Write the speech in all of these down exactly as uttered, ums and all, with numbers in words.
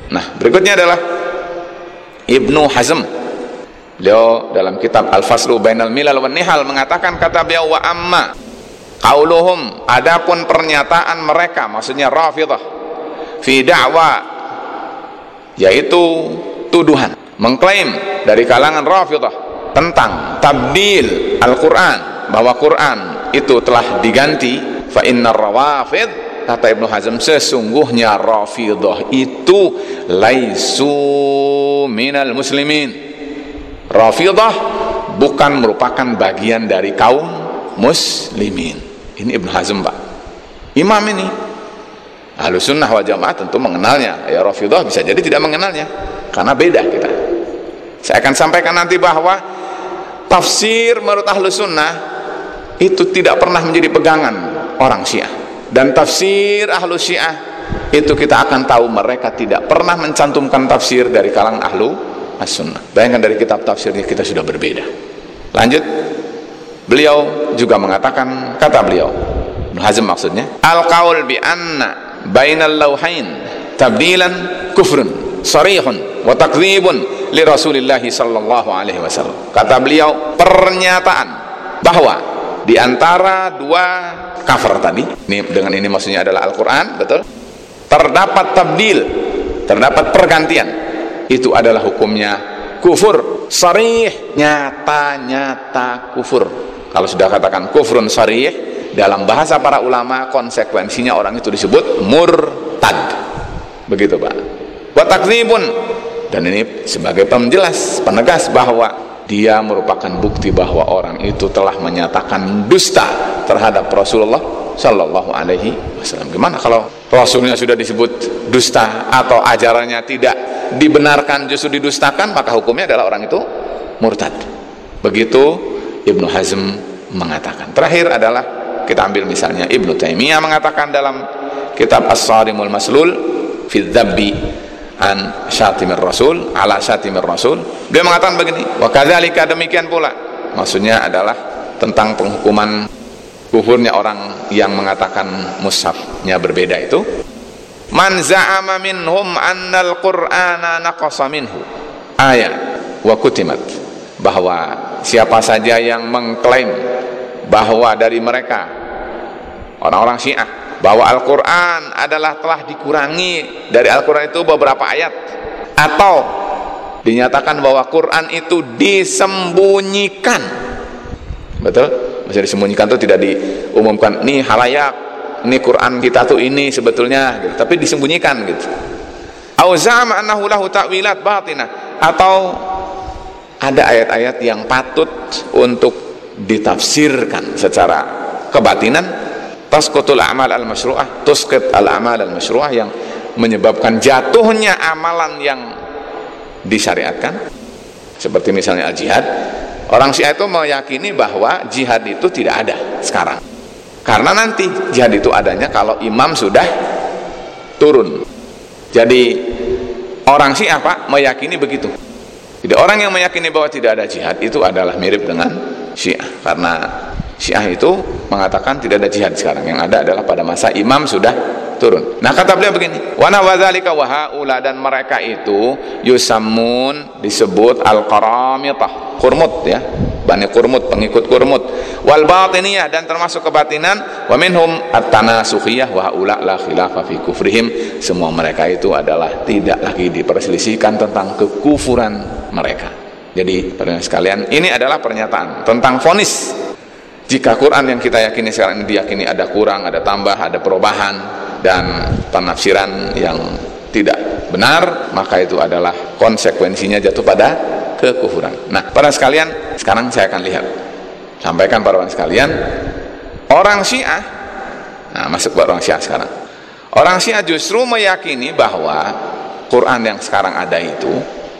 Nah, berikutnya adalah Ibnu Hazm. Beliau dalam kitab Al-Faslu Bainal Milal wan Nihal mengatakan, kata beliau, wa amma qauluhum, adapun pernyataan mereka, maksudnya Rafidhah, fi da'wa, yaitu tuduhan, mengklaim dari kalangan Rafidhah tentang tabdil Al-Quran, bahwa Quran itu telah diganti. Fa innar rawafid, kata Ibnu Hazm, sesungguhnya Rafidhah itu laisu minal muslimin. Rafidhah bukan merupakan bagian dari kaum muslimin. Ini Ibnu Hazm, Pak, imam ini. Ahlussunnah wal Jamaah tentu mengenalnya. Ya, Rafidhah bisa jadi tidak mengenalnya, karena beda kita. Saya akan sampaikan nanti bahwa tafsir menurut Ahlussunnah itu tidak pernah menjadi pegangan orang Syiah, dan tafsir Ahlu Syiah itu kita akan tahu mereka tidak pernah mencantumkan tafsir dari kalangan Ahlu As-Sunnah. Bayangkan, dari kitab tafsirnya kita sudah berbeda. Lanjut, beliau juga mengatakan, kata beliau, Ibnu Hazm maksudnya, al-qaul bi anna bainal lawhain tabdilan kufrun sarihun wa takdzibun li Rasulillah sallallahu alaihi wasallam. Kata beliau, pernyataan bahwa di antara dua cover tadi, ini dengan ini maksudnya adalah Al-Quran, betul, terdapat tabdil, terdapat pergantian, itu adalah hukumnya kufur sarih, nyata-nyata kufur. Kalau sudah katakan kufrun sarih, dalam bahasa para ulama konsekuensinya orang itu disebut murtad, begitu, Pak. Wa takdzibun, dan ini sebagai penjelas, penegas bahwa dia merupakan bukti bahwa orang itu telah menyatakan dusta terhadap Rasulullah Sallallahu Alaihi Wasallam. Gimana kalau Rasulnya sudah disebut dusta atau ajarannya tidak dibenarkan, justru didustakan, maka hukumnya adalah orang itu murtad. Begitu Ibnu Hazm mengatakan. Terakhir adalah kita ambil misalnya Ibnu Taimiyah mengatakan dalam kitab As-Sarimul Maslul fi Dzabbi an syatimir rasul ala syatimir rasul, dia mengatakan begini, wa kadzalika, demikian pula, maksudnya adalah tentang penghukuman kufurnya orang yang mengatakan mushafnya berbeda itu, man za'ama minhum annal qur'ana naqasa minhu ayat wa kutimat, bahwa siapa saja yang mengklaim bahwa dari mereka orang-orang Syiah bahwa Al-Quran adalah telah dikurangi dari Al-Quran itu beberapa ayat, atau dinyatakan bahwa Quran itu disembunyikan, betul, bisa disembunyikan itu tidak diumumkan, nih halayak, ini Quran kita tuh ini sebetulnya gitu, tapi disembunyikan gitu. Au za'ama annahu lahu ta'wilat batinah, atau ada ayat-ayat yang patut untuk ditafsirkan secara kebatinan, tasqutul a'mal al-masyru'ah, tusqit al-a'mal al-masyru'ah, yang menyebabkan jatuhnya amalan yang disyariatkan, seperti misalnya al-jihad. Orang Syiah itu meyakini bahwa jihad itu tidak ada sekarang, karena nanti jihad itu adanya kalau imam sudah turun. Jadi orang Syiah, Pak, meyakini begitu. Jadi orang yang meyakini bahwa tidak ada jihad itu adalah mirip dengan Syiah, karena Syiah itu mengatakan tidak ada jihad sekarang, yang ada adalah pada masa imam sudah turun. Nah, kata beliau begini, wa nawadzalika wa haula, dan mereka itu yusammun, disebut al-qaramitah, kurmut ya, Bani Kurmut, pengikut Kurmut, wal batiniyah, dan termasuk kebatinan, wa minhum at-tanasukhiyah wa haula la khilafa fi kufrihim, semua mereka itu adalah tidak lagi diperselisihkan tentang kekufuran mereka. Jadi pada sekalian, ini adalah pernyataan tentang vonis. Jika Quran yang kita yakini sekarang ini diyakini ada kurang, ada tambah, ada perubahan dan penafsiran yang tidak benar, maka itu adalah konsekuensinya jatuh pada kekufuran. Nah, para sekalian, sekarang saya akan lihat, sampaikan para orang sekalian, orang Syiah, nah masuk ke orang Syiah sekarang. Orang Syiah justru meyakini bahwa Quran yang sekarang ada itu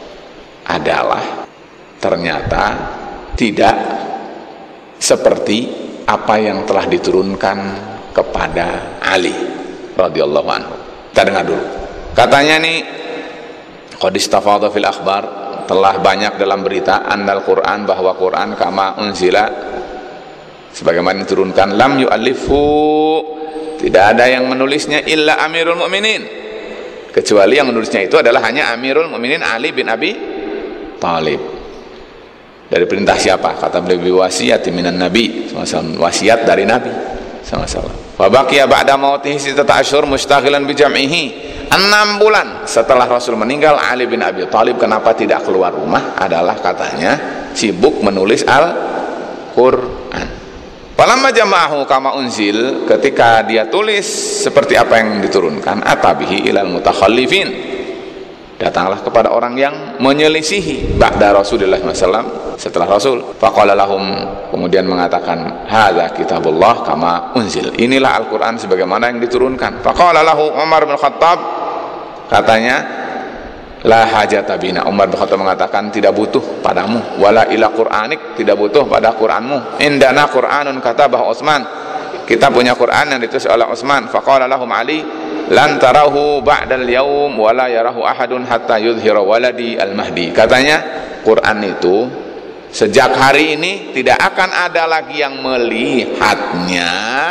adalah ternyata tidak seperti apa yang telah diturunkan kepada Ali radhiyallahu anhu. Kita dengar dulu. Katanya nih, qad istafadha fil akhbar, telah banyak dalam berita, annal Quran, bahwa Quran kama unzila, sebagaimana diturunkan, lam yu'allifu, tidak ada yang menulisnya illa Amirul Mukminin, kecuali yang menulisnya itu adalah hanya Amirul Mukminin Ali bin Abi Thalib. Dari perintah siapa? Kata beliau, wasiat minan Nabi, wasiat dari Nabi sama-sama. Wa baqiya ba'da mautihi sittata asyhur mustaghilan bi jam'ihi. enam bulan setelah Rasul meninggal, Ali bin Abi Thalib kenapa tidak keluar rumah? Adalah katanya sibuk menulis Al-Qur'an. Falamma jama'ahu kama unzil, ketika dia tulis seperti apa yang diturunkan, atabihi ilal mutakhallifin, datanglah kepada orang yang menyelisihi ba'da Rasulullah sallallahu alaihi wasallam, setelah Rasul. Faqala lahum, kemudian mengatakan, hadza kitabullah kama unzil, inilah Al-Qur'an sebagaimana yang diturunkan. Faqala lahu Umar bin Khattab, katanya, la hajata bina, Umar bin Khattab mengatakan, tidak butuh padamu, wala ila qur'anik, tidak butuh pada Qur'anmu, indana Qur'anun katabah Utsman, kita punya Qur'an yang ditulis oleh Utsman. Faqala lahum Ali, lan tarahu ba'dal yaum wala yarahu ahadun hatta yudhira waladi al-mahdi, katanya Quran itu sejak hari ini tidak akan ada lagi yang melihatnya.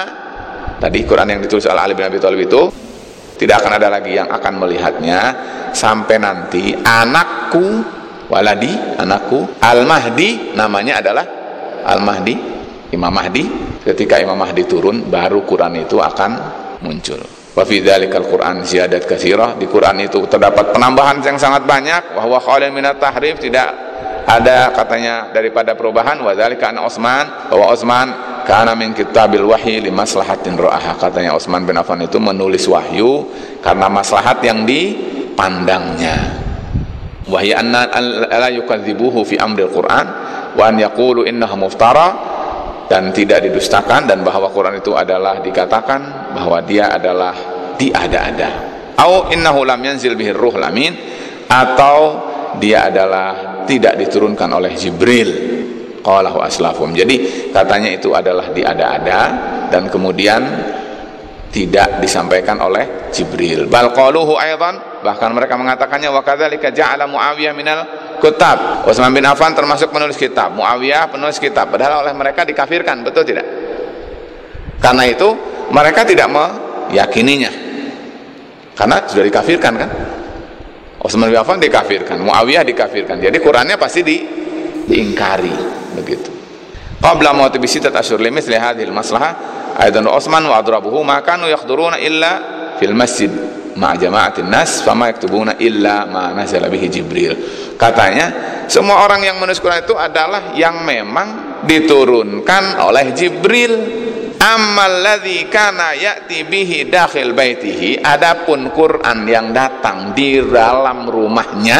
Tadi Quran yang ditulis oleh Ali bin Abi Thalib itu tidak akan ada lagi yang akan melihatnya sampai nanti anakku, waladi, anakku, al-mahdi, namanya adalah al-mahdi, Imam Mahdi. Ketika Imam Mahdi turun, baru Quran itu akan muncul. Wa fi dzalikal Qur'an ziyadat katsirah, di Quran itu terdapat penambahan yang sangat banyak. Wa huwa khalin minat tahrif, tidak ada katanya daripada perubahan. Wa dzalika an Utsman, bahwa Utsman kana min kitabil wahyi li maslahatin ra'aha, katanya Utsman bin Affan itu menulis wahyu karena maslahat yang dipandangnya. Wa hiya anna la yukadzibuhu fi amril Qur'an wa an yaqulu innahu muftara, dan tidak didustakan, dan bahwa Quran itu adalah dikatakan bahwa dia adalah diada-ada. Au innahu lam yanzil bihi ruh lamin, atau dia adalah tidak diturunkan oleh Jibril. Qalahu aslafum, jadi katanya itu adalah diada-ada dan kemudian tidak disampaikan oleh Jibril. Bal qaluhu aidan, bahkan mereka mengatakannya, wa kadzalika ja'ala Muawiyah minal kutab, Utsman bin Affan termasuk penulis kitab, Muawiyah penulis kitab, padahal oleh mereka dikafirkan, betul tidak? Karena itu mereka tidak meyakininya, karena sudah dikafirkan kan. Utsman bin Affan dikafirkan, Muawiyah dikafirkan, jadi Qurannya pasti di, diingkari begitu. Qabla mauti bi sittati asyhur limithli hadhil maslahah aidan Utsman wa adrabuhu ma kanu yakhduruna illa fil masjid ma jama'atin nas fama yaktubuna illa ma nazala bihi Jibril. Katanya semua orang yang menulis Quran itu adalah yang memang diturunkan oleh Jibril. Ammal ladzi kana ya'ti bihi dakhil baitihi, adapun Quran yang datang di dalam rumahnya,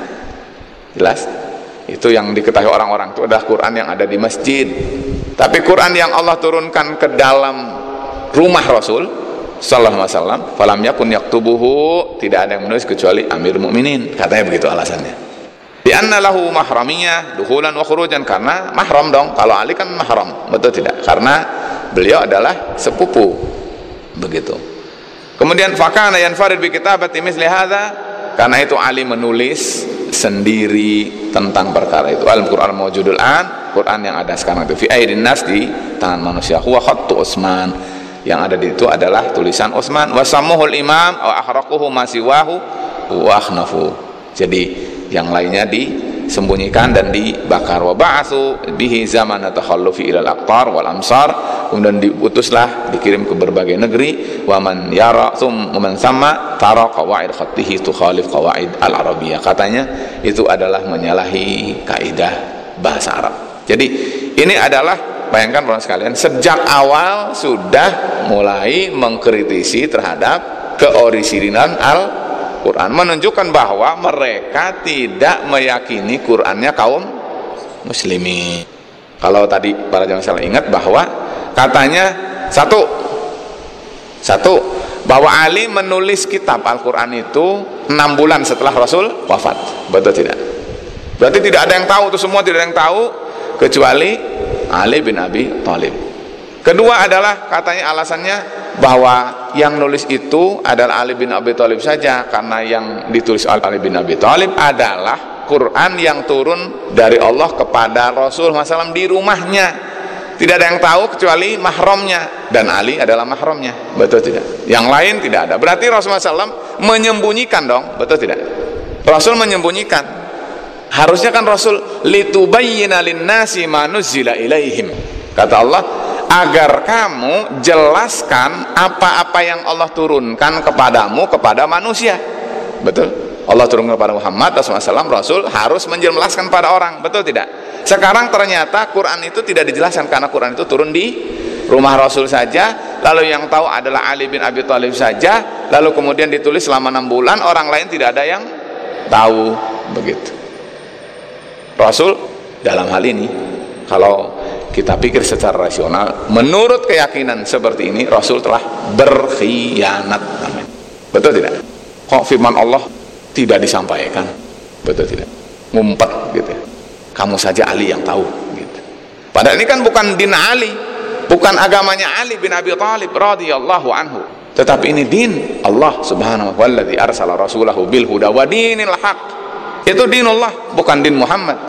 jelas itu yang diketahui orang-orang itu adalah Quran yang ada di masjid. Tapi Quran yang Allah turunkan ke dalam rumah Rasul sallallahu alaihi wasallam, falam yakun yaktubuhu, tidak ada yang menulis kecuali Amir Mukminin, katanya begitu alasannya. Di anna lahu mahramiyah dukhulan wa khurujan, karena mahram dong, kalau Ali kan mahram, betul tidak? Karena beliau adalah sepupu, begitu. Kemudian fakana yanfarid bi kitabati misli hadza, karena itu Ali menulis sendiri tentang perkara itu. Al-Qur'an mawjudul an, Quran yang ada sekarang itu fi aidin nas, di tangan manusia, huwa khattu Utsman, yang ada di itu adalah tulisan Utsman. Wa sammuhul imam wa ahraquhu ma siwahu wa akhnafu, jadi yang lainnya disembunyikan dan dibakar. Wa ba'atsu bihi zaman takhallufi ila al-aqtar wal amsar, kemudian diutuslah, dikirim ke berbagai negeri. Wa man yara thum man sama tara qawaid khattihi tukhalif qawaid al-arabiyyah, katanya itu adalah menyalahi kaidah bahasa Arab. Jadi ini adalah, bayangkan para sekalian, sejak awal sudah mulai mengkritisi terhadap keoriginalan Al-Quran, menunjukkan bahwa mereka tidak meyakini Qurannya kaum muslimin. Kalau tadi para jamaah salah ingat bahwa katanya satu satu bahwa Ali menulis kitab Al-Quran itu enam bulan setelah Rasul wafat, betul tidak? Berarti tidak ada yang tahu, itu semua tidak ada yang tahu kecuali Ali bin Abi Thalib. Kedua adalah katanya alasannya bahwa yang nulis itu adalah Ali bin Abi Thalib saja, karena yang ditulis oleh Ali bin Abi Thalib adalah Quran yang turun dari Allah kepada Rasul sallallahu alaihi wasallam di rumahnya. Tidak ada yang tahu kecuali mahramnya, dan Ali adalah mahramnya, betul tidak? Yang lain tidak ada. Berarti Rasulullah shallallahu alaihi wasallam menyembunyikan dong, betul tidak? Rasul menyembunyikan. Harusnya kan Rasul litubayyina linnasi ma nuzzila ilaihim. Kata Allah, agar kamu jelaskan apa-apa yang Allah turunkan kepadamu kepada manusia. Betul? Allah turunkan kepada Muhammad Rasulullah shallallahu alaihi wasallam, Rasul harus menjelaskan pada orang, betul tidak? Sekarang ternyata Quran itu tidak dijelaskan karena Quran itu turun di rumah Rasul saja, lalu yang tahu adalah Ali bin Abi Thalib saja, lalu kemudian ditulis selama enam bulan, orang lain tidak ada yang tahu, begitu. Rasul dalam hal ini, kalau kita pikir secara rasional, menurut keyakinan seperti ini, Rasul telah berkhianat, betul tidak? Kok firman Allah tidak disampaikan, betul tidak? Ngumpet gitu. Kamu saja Ali yang tahu gitu. Padahal ini kan bukan din Ali, bukan agamanya Ali bin Abi Thalib radhiyallahu anhu, tetapi ini din Allah subhanahu wa ta'ala, alladzi arsala rasulahu bil huda wa dinil haq. Itu dinullah, bukan din Muhammad.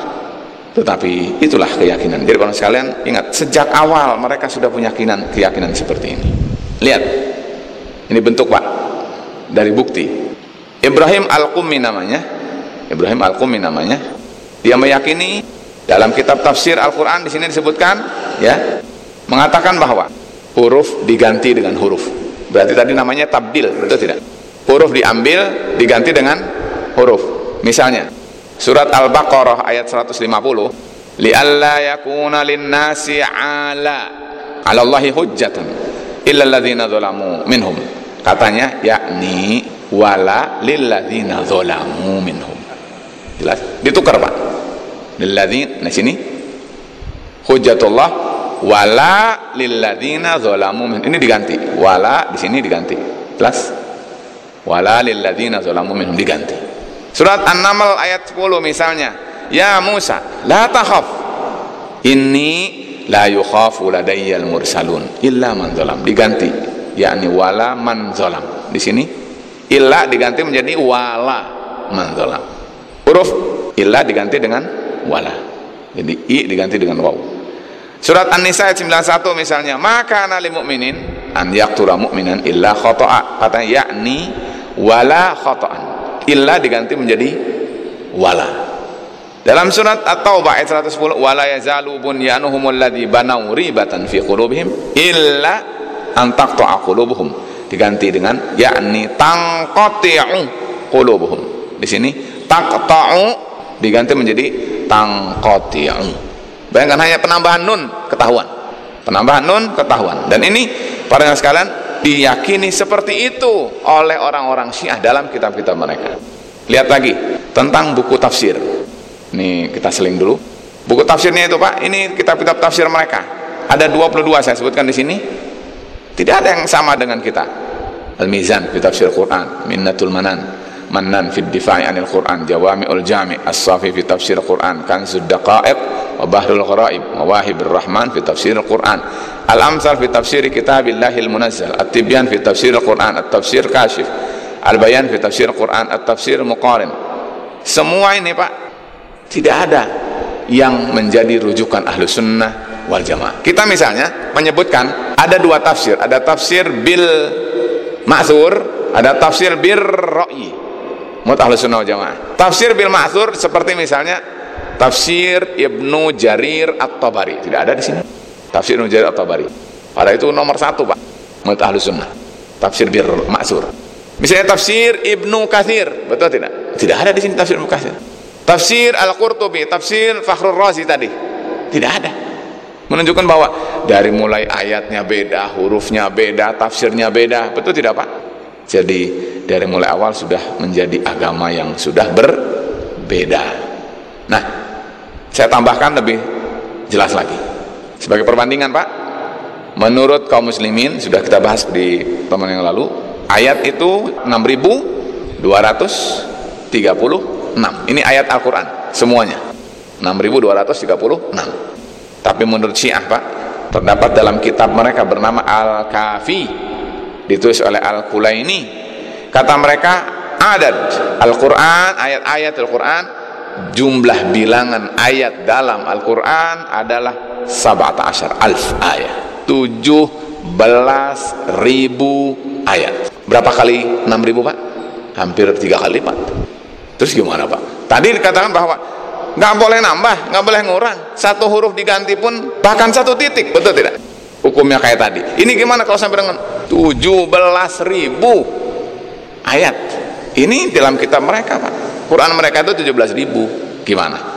Tetapi itulah keyakinan. Jadi para sekalian, ingat, sejak awal mereka sudah punya keyakinan keyakinan seperti ini. Lihat, ini bentuk Pak dari bukti. Ibrahim Al-Qummi namanya, Ibrahim Al-Qummi namanya. Dia meyakini dalam kitab tafsir Al-Quran di sini disebutkan, ya, mengatakan bahwa huruf diganti dengan huruf. Berarti tadi namanya tabdil, betul tidak? Huruf diambil diganti dengan huruf. Misalnya surat Al-Baqarah ayat seratus lima puluh, li'alla yakuna linnasi 'ala 'ala Allahi hujjatan illa alladzina zalamu minhum. Katanya yakni wala lilladzina zalamu minhum. Jelas? Ditukar Pak. Lilladzina, nah sini hujjatullah wala lilladzina zalamu minhum. Ini diganti. Wala di sini diganti. Jelas? Wala lilladzina zalamu minhum diganti. Surat An-Naml ayat sepuluh misalnya, ya Musa, la takhaf. Inni la yukhafu ladayyal mursalun illa man zalam. Diganti, yakni wala man zalam. Di sini illa diganti menjadi wala man zalam. Huruf illa diganti dengan wala. Jadi i diganti dengan waw. Surat An-Nisa ayat sembilan puluh satu misalnya, maka lil mu'minin an yaqtura mu'minan illa khata'a. Katanya yakni wala khata'an. Illa diganti menjadi wala. Dalam surat At-Taubah ayat seratus sepuluh, wala yazalu bunyanuhum alladzi banau ribatan fi qulubihim illa an taqta'a qulubuhum. Diganti dengan yakni tanqati'u qulubuhum. Di sini taqta'u diganti menjadi tanqati'u. Bayangkan hanya penambahan nun ketahuan. Penambahan nun ketahuan. Dan ini para sekalian diyakini seperti itu oleh orang-orang Syiah dalam kitab-kitab mereka. Lihat lagi tentang buku tafsir. Ini kita seling dulu. Buku tafsirnya itu Pak, ini kitab-kitab tafsir mereka. Ada dua puluh dua saya sebutkan di sini. Tidak ada yang sama dengan kita. Al-Mizan fi tafsir Quran, Minnatul Manan, Mannan fi difa'i anil Quran, Jawami'ul Jami', As-Safi fi tafsir Quran, Kanzud Daqa'iq wa Bahrul Gharaib, Mawahibur Rahman fi tafsir Quran, Al-Amsal fi tafsir Kitabillahil Munazzal, At-Tibyan fi tafsir Quran, At-Tafsir Kashif, Al-Bayan fi tafsir Quran, At-Tafsir Muqarin. Semua ini Pak, tidak ada yang menjadi rujukan Ahlus Sunnah wal Jamaah. Kita misalnya menyebutkan ada dua tafsir, ada tafsir bil ma'thur, ada tafsir bir ra'yi. Menurut Ahlus Sunnah wal Jamaah, tafsir bil ma'thur seperti misalnya tafsir Ibnu Jarir At-Tabari, tidak ada di sini. Tafsir Ibnu Jarir At-Tabari, pada itu nomor satu Pak menurut Ahlus Sunnah. Tafsir bir ma'thur. Misalnya tafsir Ibnu Katsir, betul tidak? Tidak ada di sini tafsir Ibnu Katsir. Tafsir Al-Qurtubi, tafsir Fakhrul Razi tadi, tidak ada. Menunjukkan bahwa dari mulai ayatnya beda, hurufnya beda, tafsirnya beda, betul tidak Pak? Jadi dari mulai awal sudah menjadi agama yang sudah berbeda. Nah, saya tambahkan lebih jelas lagi sebagai perbandingan Pak. Menurut kaum muslimin, sudah kita bahas di teman yang lalu, ayat itu enam ribu dua ratus tiga puluh enam. Ini ayat Al-Quran semuanya enam ribu dua ratus tiga puluh enam. Tapi menurut Syiah Pak, terdapat dalam kitab mereka bernama Al-Kafi, ditulis oleh Al-Kulaini. Kata mereka, adad Al-Quran, ayat-ayat Al-Quran, jumlah bilangan ayat dalam Al-Quran adalah sab'ata asyar alf ayat, tujuh belas ribu ayat. Berapa kali enam ribu Pak? Hampir tiga kali lipat. Terus gimana Pak? Tadi dikatakan bahwa nggak boleh nambah, nggak boleh ngurang, satu huruf diganti pun bahkan satu titik, betul tidak? Hukumnya kayak tadi. Ini gimana kalau sampai dengan tujuh belas ribu ayat? Ini dalam kitab mereka Pak. Quran mereka itu tujuh belas ribu. Gimana?